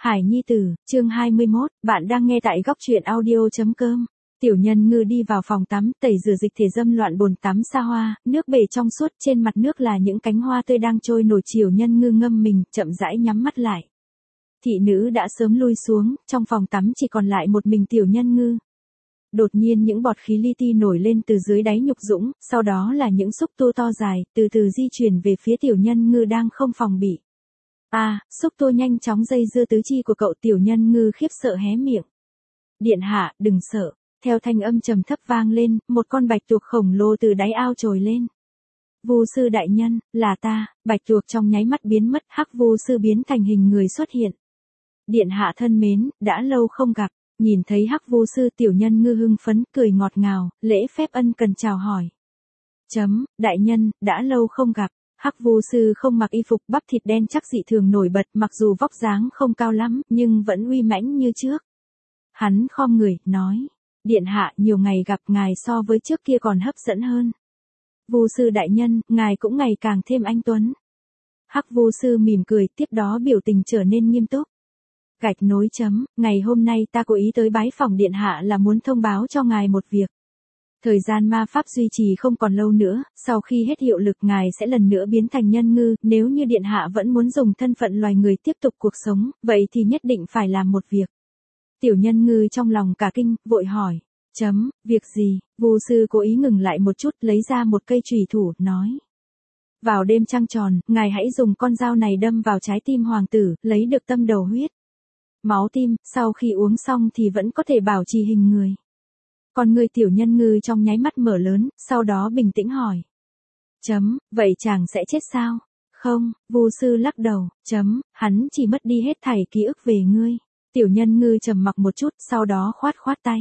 Hải Nhi Tử, chương 21, bạn đang nghe tại góc truyện audio.com. Tiểu Nhân Ngư đi vào phòng tắm, tẩy rửa dịch thể dâm loạn bồn tắm xa hoa, nước bể trong suốt, trên mặt nước là những cánh hoa tươi đang trôi nổi. Tiểu Nhân Ngư ngâm mình, chậm rãi nhắm mắt lại. Thị nữ đã sớm lui xuống, trong phòng tắm chỉ còn lại một mình Tiểu Nhân Ngư. Đột nhiên những bọt khí li ti nổi lên từ dưới đáy nhục dũng, sau đó là những xúc tu to dài, từ từ di chuyển về phía Tiểu Nhân Ngư đang không phòng bị. Xúc tu nhanh chóng dây dưa tứ chi của cậu. Tiểu Nhân Ngư khiếp sợ hé miệng. Điện hạ, đừng sợ. Theo thanh âm trầm thấp vang lên, một con bạch tuộc khổng lồ từ đáy ao trồi lên. Vu sư đại nhân, là ta. Bạch tuộc trong nháy mắt biến mất, hắc vu sư biến thành hình người xuất hiện. Điện hạ thân mến, đã lâu không gặp. Nhìn thấy hắc vu sư, Tiểu Nhân Ngư hưng phấn, cười ngọt ngào, lễ phép ân cần chào hỏi. Đại nhân, đã lâu không gặp. Hắc vu sư không mặc y phục, bắp thịt đen chắc dị thường nổi bật, mặc dù vóc dáng không cao lắm, nhưng vẫn uy mãnh như trước. Hắn khom người, nói, điện hạ, nhiều ngày gặp ngài so với trước kia còn hấp dẫn hơn. Vu sư đại nhân, ngài cũng ngày càng thêm anh tuấn. Hắc vu sư mỉm cười, tiếp đó biểu tình trở nên nghiêm túc. Gạch nối . Ngày hôm nay ta cố ý tới bái phỏng điện hạ là muốn thông báo cho ngài một việc. Thời gian ma pháp duy trì không còn lâu nữa, sau khi hết hiệu lực ngài sẽ lần nữa biến thành nhân ngư, nếu như điện hạ vẫn muốn dùng thân phận loài người tiếp tục cuộc sống, vậy thì nhất định phải làm một việc. Tiểu Nhân Ngư trong lòng cả kinh, vội hỏi. Việc gì? Vu sư cố ý ngừng lại một chút, lấy ra một cây chùy thủ, nói. Vào đêm trăng tròn, ngài hãy dùng con dao này đâm vào trái tim hoàng tử, lấy được tâm đầu huyết. Máu tim, sau khi uống xong thì vẫn có thể bảo trì hình người. Còn người Tiểu Nhân Ngư trong nháy mắt mở lớn, sau đó bình tĩnh hỏi. Vậy chàng sẽ chết sao? Không, Vu sư lắc đầu. Hắn chỉ mất đi hết thảy ký ức về ngươi. Tiểu Nhân Ngư trầm mặc một chút, sau đó khoát khoát tay.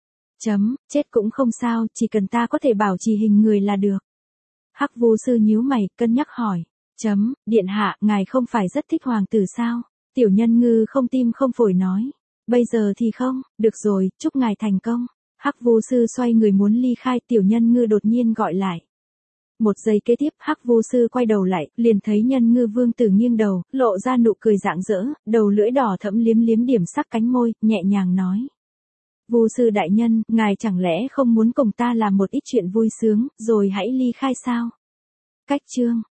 Chết cũng không sao, chỉ cần ta có thể bảo trì hình người là được. Hắc vu sư nhíu mày, cân nhắc hỏi. Điện hạ, ngài không phải rất thích hoàng tử sao? Tiểu Nhân Ngư không tim không phổi nói. Bây giờ thì không, được rồi, chúc ngài thành công. Hắc vu sư xoay người muốn ly khai, Tiểu Nhân Ngư đột nhiên gọi lại. Một giây kế tiếp, hắc vu sư quay đầu lại, liền thấy Nhân Ngư vương tử nghiêng đầu, lộ ra nụ cười rạng rỡ, đầu lưỡi đỏ thẫm liếm liếm điểm sắc cánh môi, nhẹ nhàng nói. Vu sư đại nhân, ngài chẳng lẽ không muốn cùng ta làm một ít chuyện vui sướng, rồi hãy ly khai sao? Cách chương.